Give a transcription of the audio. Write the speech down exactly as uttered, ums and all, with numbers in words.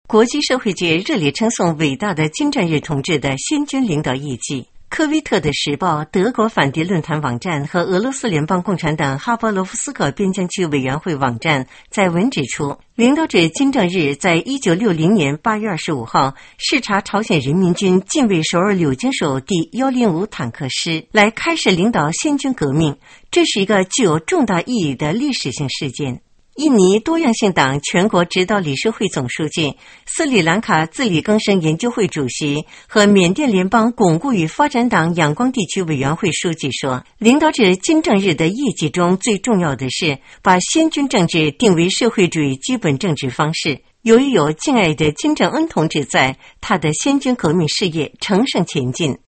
国际社会界热烈称颂伟大的金正日同志的先军领导业绩。科威特的时报、德国反敌论坛网站和俄罗斯联邦共产党哈巴罗夫斯克边疆区委员会网站在文指出，领导者金正日在一九六零年八月二十五号视察朝鲜人民军近卫首尔柳津守第一零五坦克师，来开始领导先军革命，这是一个具有重大意义的历史性事件。印尼多样性党全国指导理事会总书记、斯里兰卡自力更生研究会主席和缅甸联邦巩固与发展党仰光地区委员会书记说，领导者金正日的业绩中最重要的是把先军政治定为社会主义基本政治方式。由于有敬爱的金正恩同志在，他的先军革命事业乘胜前进。